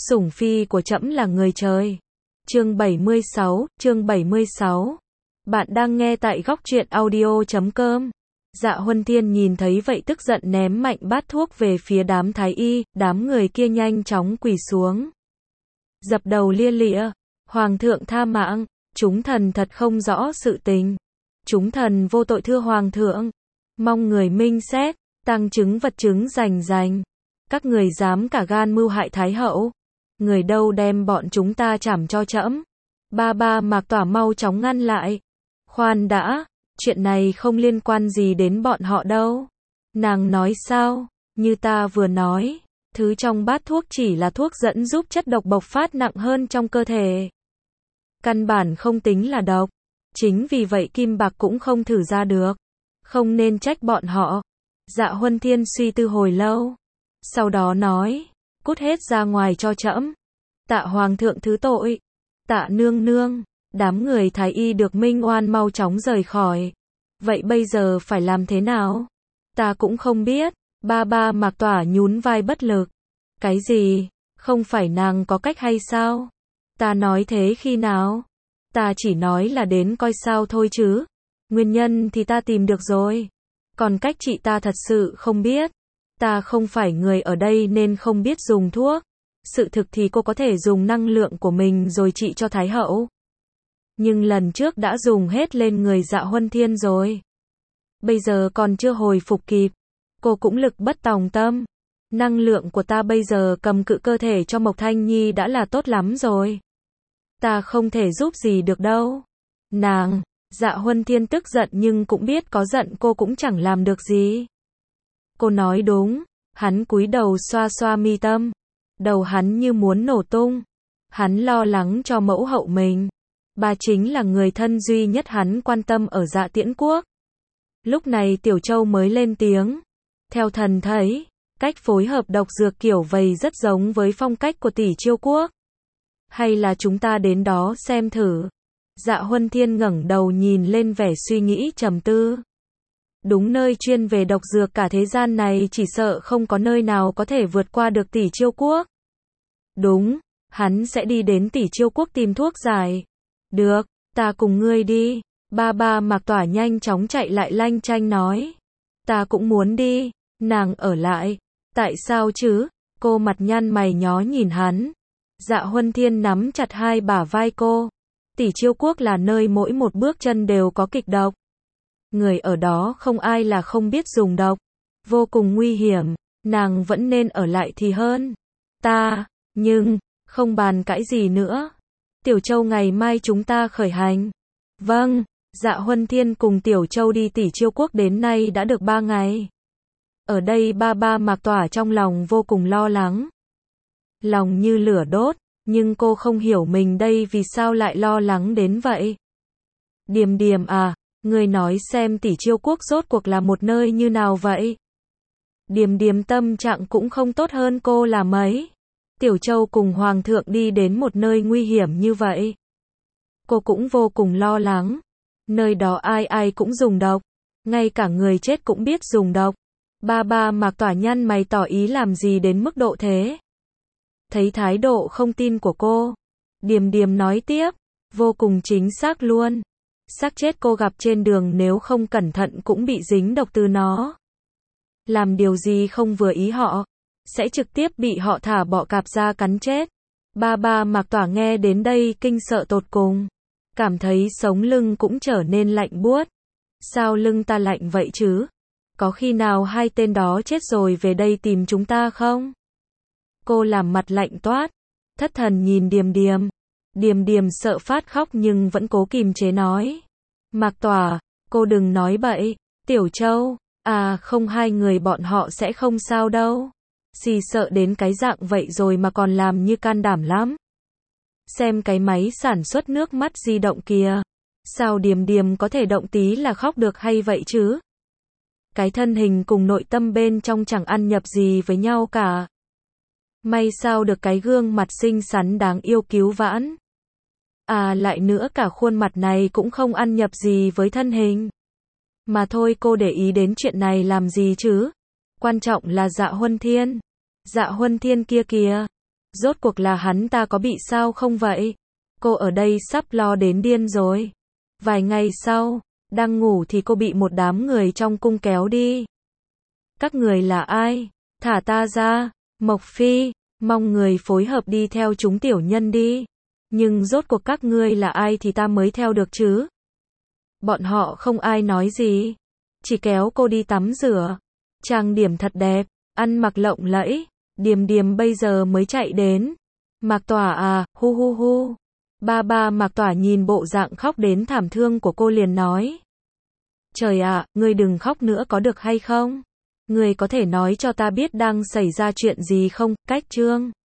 Sủng phi của trẫm là người trời. Chương 76. Bạn đang nghe tại góc truyện audio.com. Dạ Huân Thiên nhìn thấy vậy tức giận ném mạnh bát thuốc về phía đám thái y, đám người kia nhanh chóng quỳ xuống. Dập đầu lia lịa, Hoàng thượng tha mạng, chúng thần thật không rõ sự tình. Chúng thần vô tội thưa Hoàng thượng, mong người minh xét, tăng chứng vật chứng rành. Các người dám cả gan mưu hại Thái hậu, người đâu đem bọn chúng ta trảm cho trẫm. Ba Mạc Tỏa mau chóng ngăn lại. Khoan đã, chuyện này không liên quan gì đến bọn họ đâu. Nàng nói sao? Như ta vừa nói, thứ trong bát thuốc chỉ là thuốc dẫn giúp chất độc bộc phát nặng hơn trong cơ thể. Căn bản không tính là độc. Chính vì vậy Kim Bạc cũng không thử ra được. Không nên trách bọn họ. Dạ Huân Thiên suy tư hồi lâu. Sau đó nói, cút hết ra ngoài cho trẫm. Tạ Hoàng thượng thứ tội. Tạ nương nương. Đám người thái y được minh oan mau chóng rời khỏi. Vậy bây giờ phải làm thế nào? Ta cũng không biết. Ba Mạc Tỏa nhún vai bất lực. Cái gì? Không phải nàng có cách hay sao? Ta nói thế khi nào? Ta chỉ nói là đến coi sao thôi chứ. Nguyên nhân thì ta tìm được rồi. Còn cách trị ta thật sự không biết. Ta không phải người ở đây nên không biết dùng thuốc. Sự thực thì cô có thể dùng năng lượng của mình rồi trị cho Thái hậu. Nhưng lần trước đã dùng hết lên người Dạ Huân Thiên rồi. Bây giờ còn chưa hồi phục kịp. Cô cũng lực bất tòng tâm. Năng lượng của ta bây giờ cầm cự cơ thể cho Mộc Thanh Nhi đã là tốt lắm rồi. Ta không thể giúp gì được đâu. Nàng, Dạ Huân Thiên tức giận nhưng cũng biết có giận cô cũng chẳng làm được gì. Cô nói đúng. Hắn cúi đầu xoa xoa mi tâm. Đầu hắn như muốn nổ tung. Hắn lo lắng cho mẫu hậu mình. Bà chính là người thân duy nhất hắn quan tâm ở Dạ Tiễn Quốc. Lúc này Tiểu Châu mới lên tiếng. Theo thần thấy, cách phối hợp độc dược kiểu vầy rất giống với phong cách của Tỷ Chiêu Quốc. Hay là chúng ta đến đó xem thử. Dạ Huân Thiên ngẩng đầu nhìn lên vẻ suy nghĩ trầm tư. Đúng, nơi chuyên về độc dược cả thế gian này chỉ sợ không có nơi nào có thể vượt qua được Tỷ Chiêu Quốc. Đúng, hắn sẽ đi đến Tỷ Chiêu Quốc tìm thuốc giải. Được, ta cùng ngươi đi. Ba Mạc Tỏa nhanh chóng chạy lại lanh chanh nói. Ta cũng muốn đi. Nàng ở lại. Tại sao chứ? Cô mặt nhăn mày nhó nhìn hắn. Dạ Huân Thiên nắm chặt hai bả vai cô. Tỷ Chiêu Quốc là nơi mỗi một bước chân đều có kịch độc. Người ở đó không ai là không biết dùng độc. Vô cùng nguy hiểm. Nàng vẫn nên ở lại thì hơn. Nhưng, không bàn cãi gì nữa. Tiểu Châu ngày mai chúng ta khởi hành. Vâng, Dạ Huân Thiên cùng Tiểu Châu đi Tỷ Chiêu Quốc đến nay đã được 3 ngày. Ở đây ba Mạc Tỏa trong lòng vô cùng lo lắng. Lòng như lửa đốt, nhưng cô không hiểu mình đây vì sao lại lo lắng đến vậy. Điềm à, người nói xem Tỷ Chiêu Quốc rốt cuộc là một nơi như nào vậy? Điềm tâm trạng cũng không tốt hơn cô là mấy. Tiểu Châu cùng Hoàng thượng đi đến một nơi nguy hiểm như vậy. Cô cũng vô cùng lo lắng. Nơi đó ai cũng dùng độc. Ngay cả người chết cũng biết dùng độc. Ba Mạc Tỏa nhăn mày tỏ ý làm gì đến mức độ thế. Thấy thái độ không tin của cô. Điềm nói tiếp. Vô cùng chính xác luôn. Xác chết cô gặp trên đường nếu không cẩn thận cũng bị dính độc từ nó. Làm điều gì không vừa ý họ, sẽ trực tiếp bị họ thả bọ cạp ra cắn chết. Ba Mạc Tỏa nghe đến đây kinh sợ tột cùng. Cảm thấy sống lưng cũng trở nên lạnh buốt. Sao lưng ta lạnh vậy chứ? Có khi nào hai tên đó chết rồi về đây tìm chúng ta không? Cô làm mặt lạnh toát. Thất thần nhìn Điềm sợ phát khóc nhưng vẫn cố kìm chế nói. Mạc Tỏa, cô đừng nói bậy. Tiểu Châu, không, hai người bọn họ sẽ không sao đâu. Xì sợ đến cái dạng vậy rồi mà còn làm như can đảm lắm. Xem cái máy sản xuất nước mắt di động kìa. Sao Điềm có thể động tí là khóc được hay vậy chứ? Cái thân hình cùng nội tâm bên trong chẳng ăn nhập gì với nhau cả. May sao được cái gương mặt xinh xắn đáng yêu cứu vãn. Lại nữa cả khuôn mặt này cũng không ăn nhập gì với thân hình. Mà thôi, cô để ý đến chuyện này làm gì chứ? Quan trọng là Dạ Huân Thiên. Dạ Huân Thiên kia kìa. Rốt cuộc là hắn ta có bị sao không vậy? Cô ở đây sắp lo đến điên rồi. Vài ngày sau, đang ngủ thì cô bị một đám người trong cung kéo đi. Các người là ai? Thả ta ra. Mộc Phi, mong người phối hợp đi theo chúng tiểu nhân đi. Nhưng rốt cuộc các ngươi là ai thì ta mới theo được chứ? Bọn họ không ai nói gì. Chỉ kéo cô đi tắm rửa. Trang điểm thật đẹp, ăn mặc lộng lẫy. Điềm Điềm bây giờ mới chạy đến. Mạc Tỏa à, hu hu hu. Ba Mạc Tỏa nhìn bộ dạng khóc đến thảm thương của cô liền nói. Trời ạ, ngươi đừng khóc nữa có được hay không? Ngươi có thể nói cho ta biết đang xảy ra chuyện gì không? Cách Trương